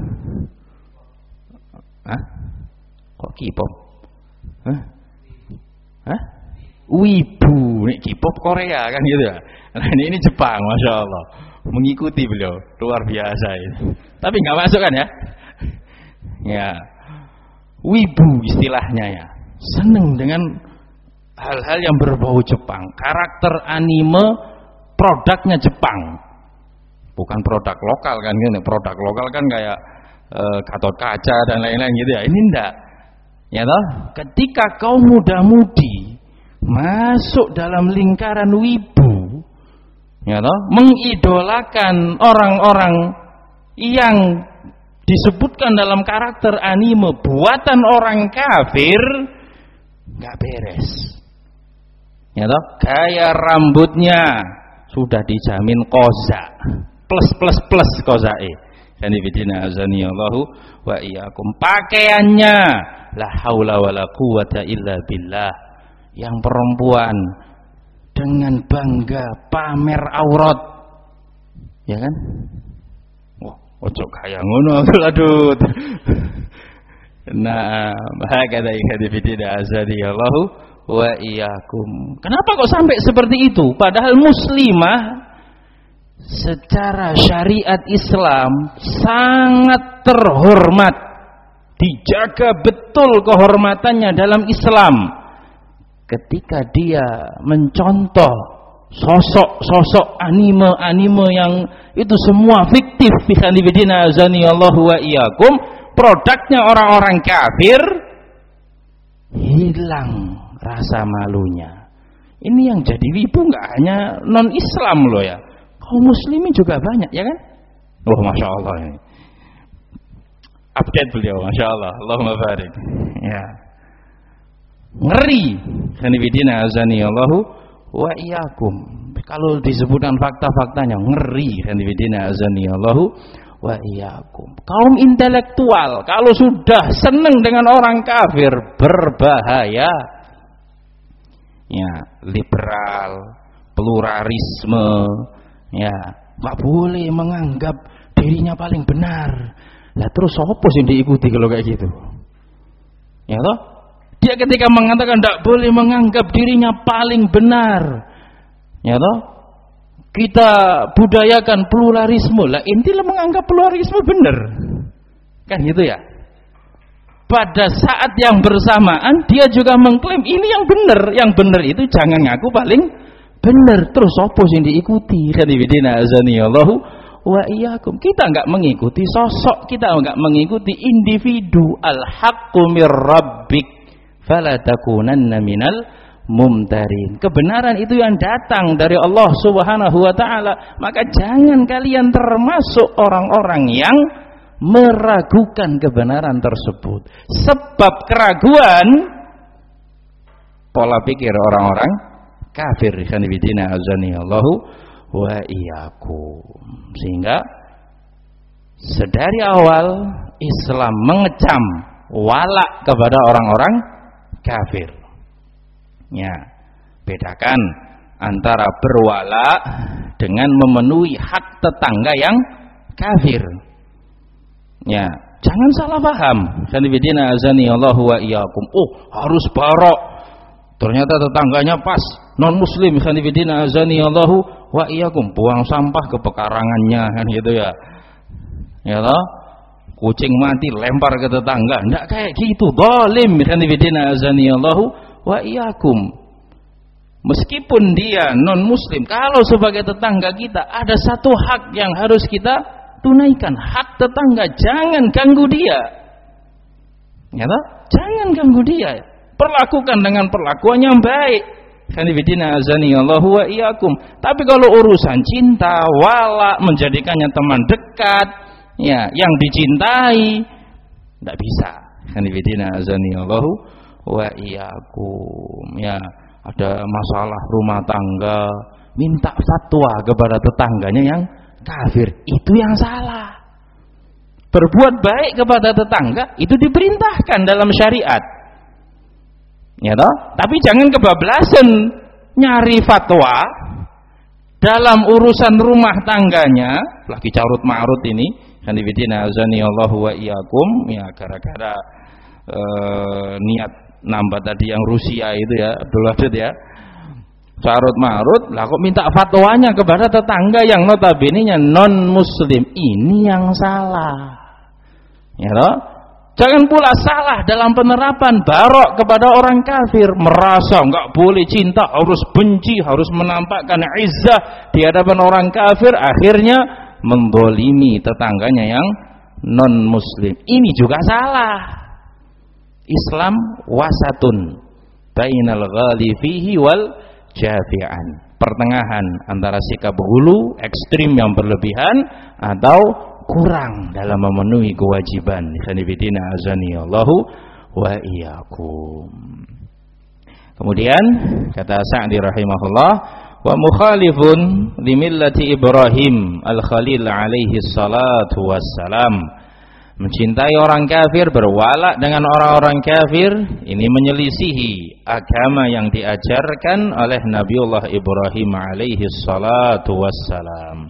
Hah? Kok K-pop? Hah? Hah? Wibu, ini K-pop Korea kan gitu ya. Nah, ini, ini Jepang, masya Allah, mengikuti beliau, luar biasa ini. Tapi nggak masuk kan ya? Ya, wibu istilahnya ya, seneng dengan hal-hal yang berbau Jepang, karakter anime, produknya Jepang, bukan produk lokal kan gitu. Produk lokal kan kayak e, Gatot Kaca dan lain-lain gitu ya. Ini enggak. Ya toh, ketika kaum muda-mudi masuk dalam lingkaran wibu, ya toh, mengidolakan orang-orang yang disebutkan dalam karakter anime buatan orang kafir, nggak beres. Ya toh, gaya rambutnya sudah dijamin koza, plus plus plus kozae. Dan ibidina azani Allahu wa iyyakum. Pakaiannya la haula wala quwata illa billah. Yang perempuan dengan bangga pamer aurat, ya kan? Wah, ojo kaya ngono aduh. Nah, hakada ibidina azani Allahu wa iyyakum. Kenapa kok sampai seperti itu? Padahal muslimah secara syariat Islam sangat terhormat, dijaga betul kehormatannya dalam Islam ketika dia mencontoh sosok-sosok anime-anime yang itu semua fiktif, bihanibidina azanillahu wa iyyakum, produknya orang-orang kafir, hilang rasa malunya. Ini yang jadi wibu nggak hanya non Islam loh ya, kaum muslimin juga banyak ya kan. Wah, masya Allah ini update beliau, masya Allah, Allahumma barik ya. Ngeri, kanibidina azanillahu wa iyyakum. Kalau disebutkan fakta-faktanya ngeri, kanibidina azanillahu wa iyyakum. Kaum intelektual kalau sudah senang dengan orang kafir berbahaya. Ya, liberal, pluralisme, ya, nggak boleh menganggap dirinya paling benar. Lah terus apa sih diikuti kalau kayak gitu? Ya toh? Dia ketika mengatakan tidak boleh menganggap dirinya paling benar, ya toh? Kita budayakan pluralisme. Lah intinya menganggap pluralisme benar, kan gitu ya? Pada saat yang bersamaan dia juga mengklaim ini yang benar, yang benar itu jangan ngaku paling benar. Terus apa sih diikuti? Kanibidina azanillahu wa iyyakum. Kita enggak mengikuti sosok, kita enggak mengikuti individu. Al-haqqu mir rabbik fala takunanna minal mumtarin. Kebenaran itu yang datang dari Allah Subhanahu wa taala, maka jangan kalian termasuk orang-orang yang meragukan kebenaran tersebut. Sebab keraguan pola pikir orang-orang kafir. Kanibidina azanillahu wa iyyakum. Sehingga sedari awal Islam mengecam wala kepada orang-orang kafir. Ya, bedakan antara berwala dengan memenuhi hak tetangga yang kafir. Ya, jangan salah paham. Kanibidina azanillahu wa iyyakum. Oh, harus barok. Ternyata tetangganya pas non muslim. Kanibidina azanillahu wa iyyakum, buang sampah ke pekarangannya kan gitu ya. Ya toh? Kucing mati lempar ke tetangga. Enggak kayak gitu. Zalim. Kanibidina azanillahu wa iyyakum. Meskipun dia non muslim, kalau sebagai tetangga kita ada satu hak yang harus kita tunaikan, hak tetangga. Jangan ganggu dia, ya toh? Jangan ganggu dia, perlakukan dengan perlakuan yang baik. Kanibidina azanillahu wa iyyakum. Tapi kalau urusan cinta, wala, menjadikannya teman dekat, ya, yang dicintai, tidak bisa. Kanibidina azanillahu wa iyyakum. Ya, ada masalah rumah tangga, minta fatwa kepada tetangganya yang kafir, itu yang salah. Berbuat baik kepada tetangga itu diperintahkan dalam syariat, ya toh? Tapi jangan kebablasan nyari fatwa dalam urusan rumah tangganya, lagi carut marut ini. Kanibidina azanillahu wa iyyakum. Ya, gara-gara eh, niat nambah tadi yang Rusia itu ya, Abdul Wadud ya, carut marut, lah kok minta fatwanya kepada tetangga yang notabene-nya non muslim. Ini yang salah, ya toh? Jangan pula salah dalam penerapan barok kepada orang kafir, merasa enggak boleh cinta, harus benci, harus menampakkan izzah di hadapan orang kafir, akhirnya mendolimi tetangganya yang non muslim. Ini juga salah. Islam wasatun bainal ghali fihi wal jafi'an, pertengahan antara sikap hulu ekstrim yang berlebihan atau kurang dalam memenuhi kewajiban. Kanibidina azanillahu wa iyyakum. Kemudian kata Sa'di rahimahullah, wa mukhalifun li millati Ibrahim al-Khalil alaihi salatu wassalam. Mencintai orang kafir, berwala dengan orang-orang kafir, ini menyelisihi agama yang diajarkan oleh Nabiullah Ibrahim alaihi salatu wassalam.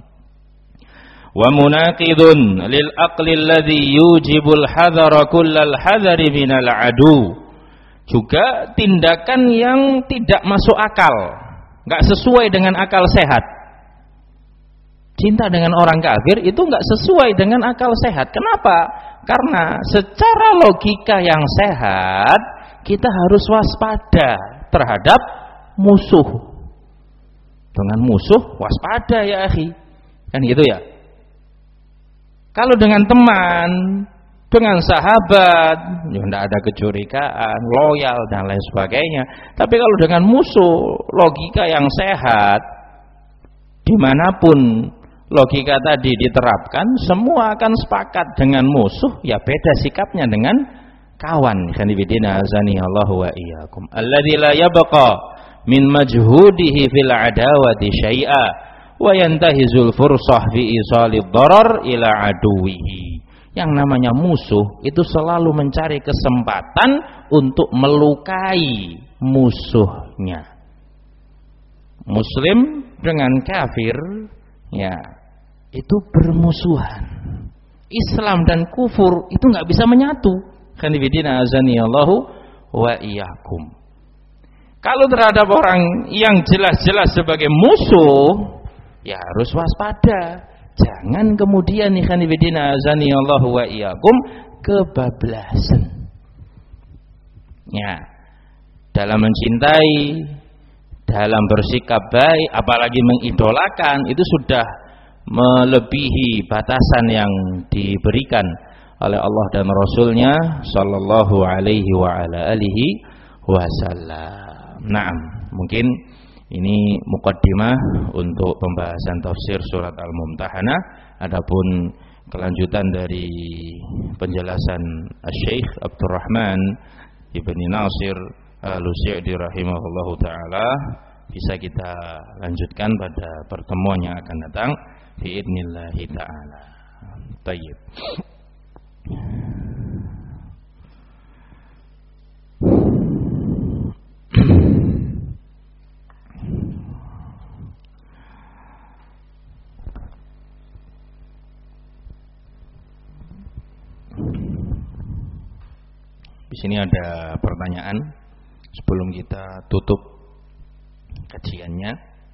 Wa munaqidun lil aqli alladhi yujibul hadhara kullal hadhari minal adu. Juga tindakan yang tidak masuk akal, enggak sesuai dengan akal sehat. cinta dengan orang kafir itu enggak sesuai dengan akal sehat. Kenapa? Karena secara logika yang sehat kita harus waspada terhadap musuh. Dengan musuh waspada ya akhi. Kan gitu ya. Kalau dengan teman, dengan sahabat, ya tidak ada kecurigaan, loyal dan lain sebagainya. Tapi kalau dengan musuh, logika yang sehat, dimanapun logika tadi diterapkan, semua akan sepakat dengan musuh. Ya beda sikapnya dengan kawan. Khanifidina azani Allahu wa iyyakum. Alladzi la yabqa min majhudihi fil adawati syai'a wa yantahizul fursah fi isalid darar ila aduwihi. Yang namanya musuh itu selalu mencari kesempatan untuk melukai musuhnya. Muslim dengan kafir ya itu bermusuhan. Islam dan kufur itu nggak bisa menyatu. Khanifidina azanillahu wa iyyakum. Kalau terhadap orang yang jelas-jelas sebagai musuh, ya harus waspada. Jangan kemudian ikhwanifidina azanillahu wa iyyakum kebablasan. Ya, dalam mencintai, dalam bersikap baik, apalagi mengidolakan, itu sudah melebihi batasan yang diberikan oleh Allah dan Rasulnya sallallahu alaihi wa ala alihi wasallam. Naam, mungkin ini muqaddimah untuk pembahasan tafsir surat Al-Mumtahanah. Adapun kelanjutan dari penjelasan Asy-Syaikh Abdurrahman Ibni Nasir Al-Sa'di rahimahullahu taala bisa kita lanjutkan pada pertemuan yang akan datang biidznillah taala. Tayyib. Di sini ada pertanyaan sebelum kita tutup kajiannya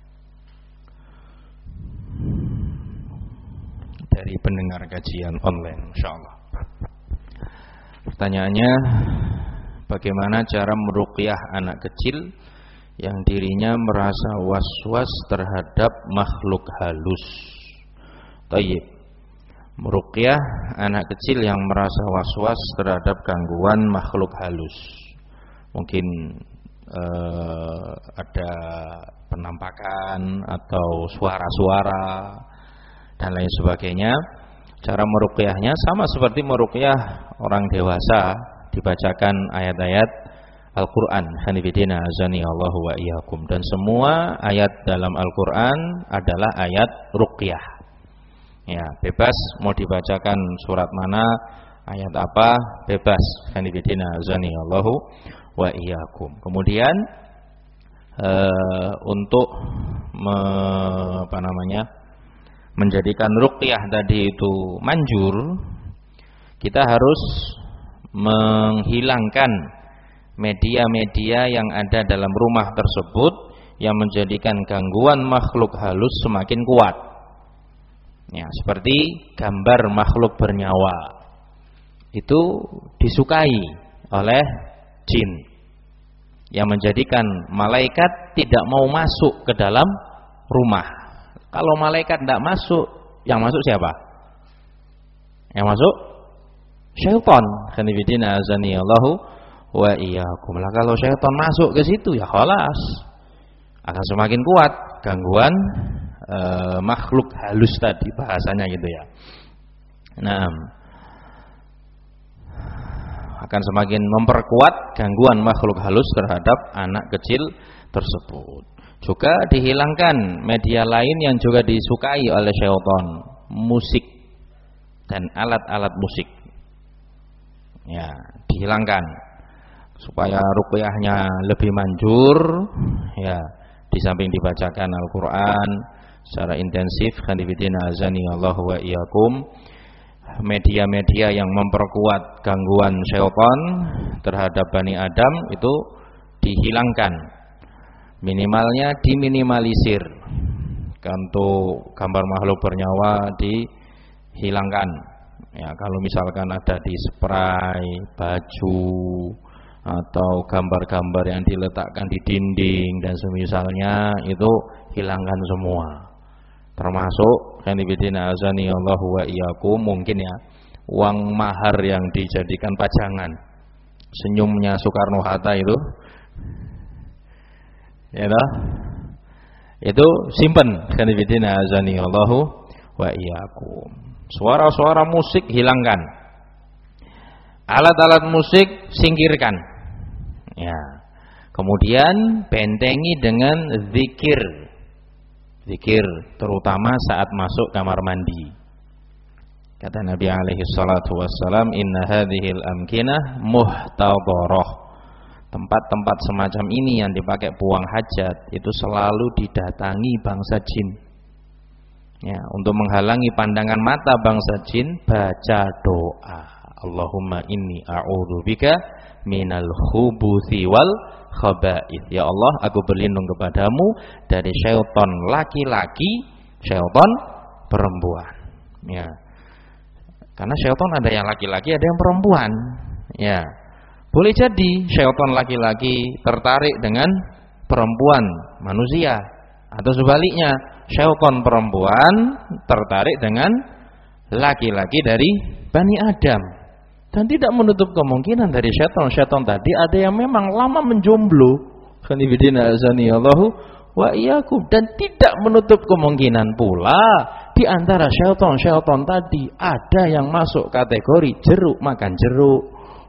dari pendengar kajian online, insyaallah. Pertanyaannya, bagaimana cara meruqyah anak kecil yang dirinya merasa was-was terhadap makhluk halus? Tayyib. Meruqyah anak kecil yang merasa was-was terhadap gangguan makhluk halus. Mungkin eh, ada penampakan atau suara-suara dan lain sebagainya. Cara meruqyahnya sama seperti meruqyah orang dewasa, dibacakan ayat-ayat Al-Qur'an. Hanifidina azani Allahu wa iyyakum. Dan semua ayat dalam Al-Qur'an adalah ayat ruqyah. Ya, bebas mau dibacakan surat mana, ayat apa, bebas. Hanifidina azani Allahu wa iyyakum. Kemudian eh, untuk me, apa namanya? menjadikan ruqyah tadi itu manjur, kita harus menghilangkan media-media yang ada dalam rumah tersebut yang menjadikan gangguan makhluk halus semakin kuat. Ya, seperti gambar makhluk bernyawa itu disukai oleh jin yang menjadikan malaikat tidak mau masuk ke dalam rumah. Kalau malaikat tidak masuk, yang masuk siapa? Yang masuk syaitan. Khanifidina azani Allahu wa iyyakum. Lah kalau syaitan masuk ke situ ya khalas, akan semakin kuat gangguan e, makhluk halus tadi bahasanya gitu ya. Nah, akan semakin memperkuat gangguan makhluk halus terhadap anak kecil tersebut. Juga dihilangkan media lain yang juga disukai oleh syaitan, musik dan alat-alat musik. Ya, dihilangkan supaya ruqyahnya lebih manjur. Ya, di samping dibacakan Al-Qur'an secara intensif, khanifidina azani Allahu wa iyyakum, media-media yang memperkuat gangguan syaitan terhadap Bani Adam itu dihilangkan, minimalnya diminimalisir. untuk gambar makhluk bernyawa dihilangkan. Ya, kalau misalkan ada di spray, baju, atau gambar-gambar yang diletakkan di dinding dan semisalnya, itu hilangkan semua. Termasuk kanibidina azani Allah wa iyyakum, mungkin ya uang mahar yang dijadikan pajangan, senyumnya Soekarno Hatta itu, ya toh? Itu simpen kanibidina azani Allah wa iyyakum. Suara-suara musik hilangkan, alat-alat musik singkirkan. Ya. Kemudian bentengi dengan zikir. Zikir terutama saat masuk kamar mandi. Kata Nabi alaihi salatu wassalam, "Inna hadhil amkinah muhtadharah." Tempat-tempat semacam ini yang dipakai buang hajat itu selalu didatangi bangsa jin. Ya, untuk menghalangi pandangan mata bangsa jin, baca doa. Allahumma inni a'udzubika minal khubuthi wal khaba'ith. Ya Allah, aku berlindung kepadamu dari syaitan laki-laki, syaitan perempuan. Ya. Karena syaitan ada yang laki-laki, ada yang perempuan. Ya. Boleh jadi syaitan laki-laki tertarik dengan perempuan manusia, atau sebaliknya syaitan perempuan tertarik dengan laki-laki dari Bani Adam. Dan tidak menutup kemungkinan dari syaitan-syaitan tadi ada yang memang lama menjomblo. Khanifidina azani Allahu wa iyyakum. Dan tidak menutup kemungkinan pula di antara syaitan-syaitan tadi ada yang masuk kategori jeruk makan jeruk.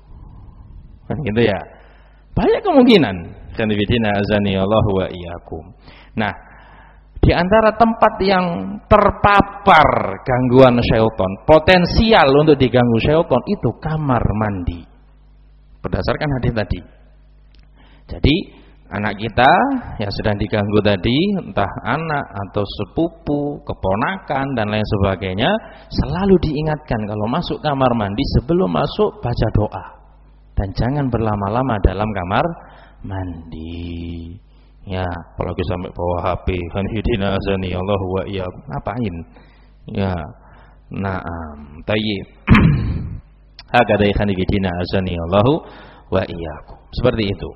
Kan gitu ya. Banyak kemungkinan. Khanifidina azani Allahu wa iyyakum. Nah, di antara tempat yang terpapar gangguan syaitan, potensial untuk diganggu syaitan, itu kamar mandi. Berdasarkan hadis tadi. Jadi anak kita yang sedang diganggu tadi, entah anak atau sepupu, keponakan dan lain sebagainya, selalu diingatkan kalau masuk kamar mandi, sebelum masuk baca doa. Dan jangan berlama-lama dalam kamar mandi. Ya, apalagi sampai bawa H P. Khanifidina azani Allah wa iyyakum. Ngapain? Ya. Naam. Tayyib. Hakadai khanifidina azani Allah wa iyyakum. Seperti itu.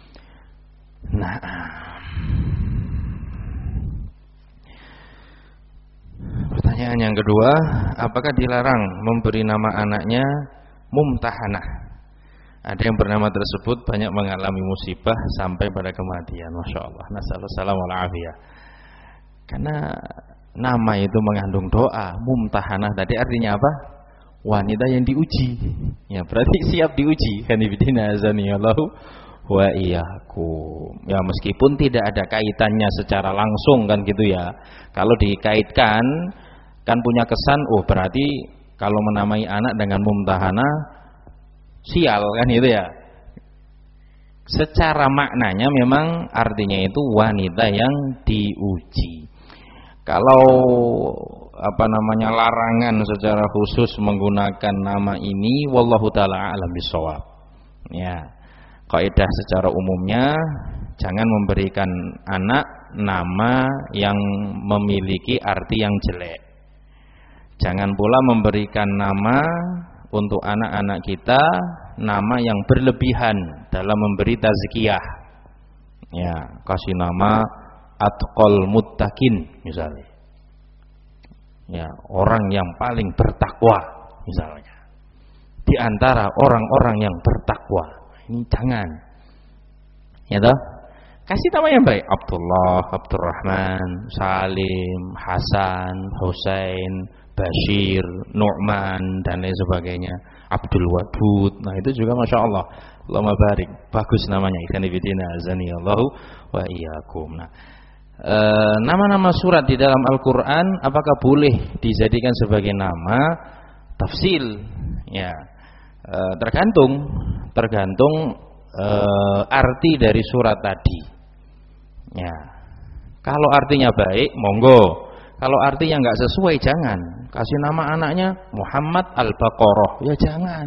Naam. Pertanyaan yang kedua, apakah dilarang memberi nama anaknya Mumtahanah? Ada yang bernama tersebut banyak mengalami musibah sampai pada kematian. Masya Allah. Nasallallahu alaihi. Karena nama itu mengandung doa. Mumtahanah tadi artinya apa? Wanita yang diuji. Ya, berarti siap diuji. Khanifidina azanillahu wa iyyakum. Ya, meskipun tidak ada kaitannya secara langsung kan gitu ya. Kalau dikaitkan kan punya kesan, oh berarti kalau menamai anak dengan Mumtahanah sial kan itu ya. Secara maknanya memang artinya itu wanita yang diuji. Kalau apa namanya larangan secara khusus menggunakan nama ini, wallahu taala alam bisawab. Ya. Kaidah secara umumnya jangan memberikan anak nama yang memiliki arti yang jelek. Jangan pula memberikan nama untuk anak-anak kita nama yang berlebihan dalam memberi tazkiyah. Ya, kasih nama atqal muttaqin misalnya. Ya, orang yang paling bertakwa misalnya. Di antara orang-orang yang bertakwa. Ini jangan. Ya toh? Kasih nama yang baik. Abdullah, Abdurrahman, Salim, Hasan, Husain, Bashir, Nu'man dan lain sebagainya. Abdul Wadud. Nah, itu juga Masya Allah. Allahumma barik. Bagus namanya. Khanifidina azani Allahu wa iyyakum. Nah, e, nama-nama surat di dalam Al-Qur'an apakah boleh dijadikan sebagai nama? Tafsil. Ya. E, tergantung tergantung e, arti dari surat tadi. Ya. Kalau artinya baik, monggo. Kalau artinya nggak sesuai, jangan. Kasih nama anaknya Muhammad Al-Baqarah, ya jangan.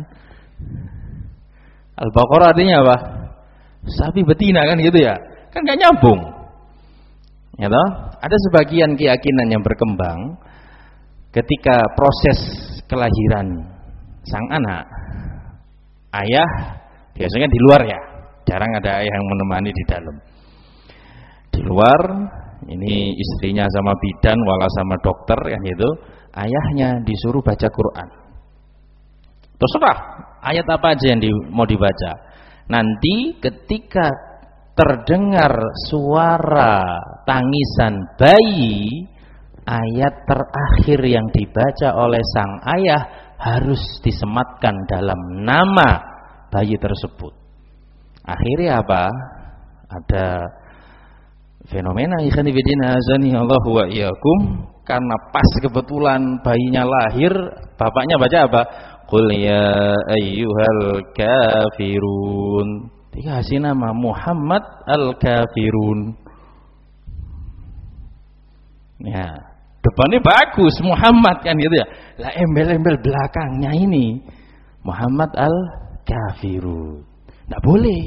Al-Baqarah artinya apa? Sapi betina kan gitu ya? Kan nggak nyambung. Ya toh? Ada sebagian keyakinan yang berkembang ketika proses kelahiran sang anak, ayah biasanya di luar ya, jarang ada ayah yang menemani di dalam. Di luar, ini istrinya sama bidan, wala sama dokter kan itu, ayahnya disuruh baca Quran. Terserah ayat apa aja yang di, mau dibaca. Nanti ketika terdengar suara tangisan bayi, ayat terakhir yang dibaca oleh sang ayah harus disematkan dalam nama bayi tersebut. Akhirnya apa? Ada fenomena ikhwan fillah azani Allah wa iyyakum, karena pas kebetulan bayinya lahir, bapaknya baca apa? Qul ya ayyuhal kafirun. Dikasih nama Muhammad al-Kafirun. Ya, depannya bagus Muhammad kan gitu ya. Lah embel-embel belakangnya ini Muhammad al-Kafirun. Enggak boleh.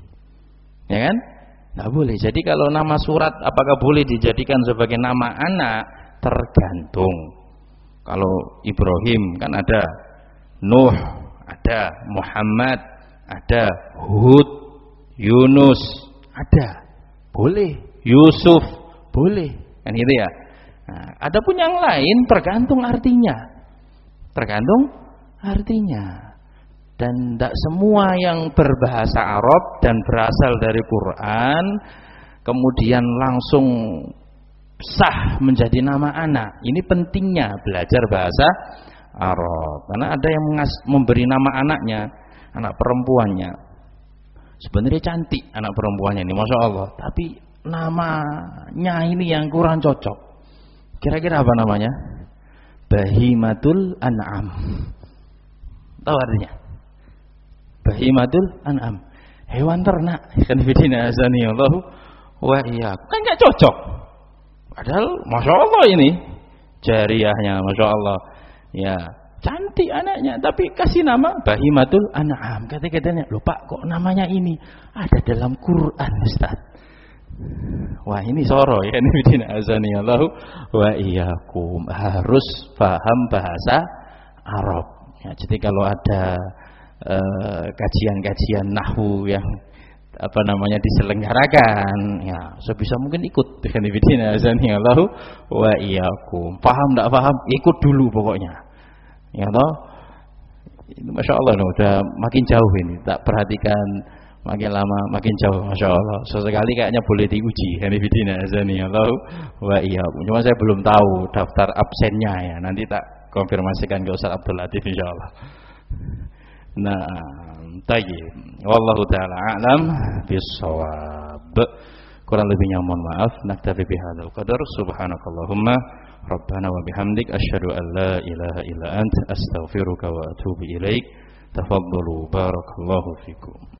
Ya kan? Enggak boleh. Jadi kalau nama surat apakah boleh dijadikan sebagai nama anak? Tergantung. Kalau Ibrahim kan ada Nuh, ada Muhammad, ada Hud, Yunus, ada. Boleh. Yusuf, boleh. Kan gitu ya. Nah, ada pun yang lain tergantung artinya. Tergantung artinya. Dan tidak semua yang berbahasa Arab dan berasal dari Quran kemudian langsung sah menjadi nama anak. Ini pentingnya belajar bahasa Arab. Karena ada yang memberi nama anaknya, anak perempuannya, sebenarnya cantik anak perempuannya ini, masya Allah, tapi namanya ini yang kurang cocok. Kira-kira apa namanya? Bahimatul An'am. Tahu artinya? Bahimatul An'am, hewan ternak. Kan bidina azani Allah wa iyyakum. Kan enggak cocok. Padahal masya Allah ini jariyahnya, masya Allah. Ya, cantik anaknya, tapi kasih nama Bahimatul An'am. Kata-katanya, "Loh Pak, kok namanya ini ada dalam Quran, Ustaz?" Wah, ini soro ya, ini bidina azani Allah wa iyyakum. Harus paham bahasa Arab. Ya, jadi kalau ada kajian-kajian uh, nahwu yang apa namanya diselenggarakan, ya sebisa mungkin ikut dengan bidina azani Allah wa iyyakum. Paham enggak paham, ikut dulu pokoknya. Ya toh? Itu masya Allah, no, udah makin jauh ini. Tak perhatikan makin lama makin jauh, masya Allah. Sesekali kayaknya boleh diuji dengan bidina azani Allah wa iyyakum. Cuma saya belum tahu daftar absennya ya. Nanti tak konfirmasikan ke Ustaz Abdul Latif insyaallah. Nah, tayyib. Wallahu taala a'lam bissawab. Kurang lebihnya mohon maaf. Naktafi bihadzal qadar. Subhanakallahumma rabbana wa bihamdik asyhadu an la ilaha illa ant astaghfiruka wa atubu ilaik. Tafaddalu barakallahu fikum.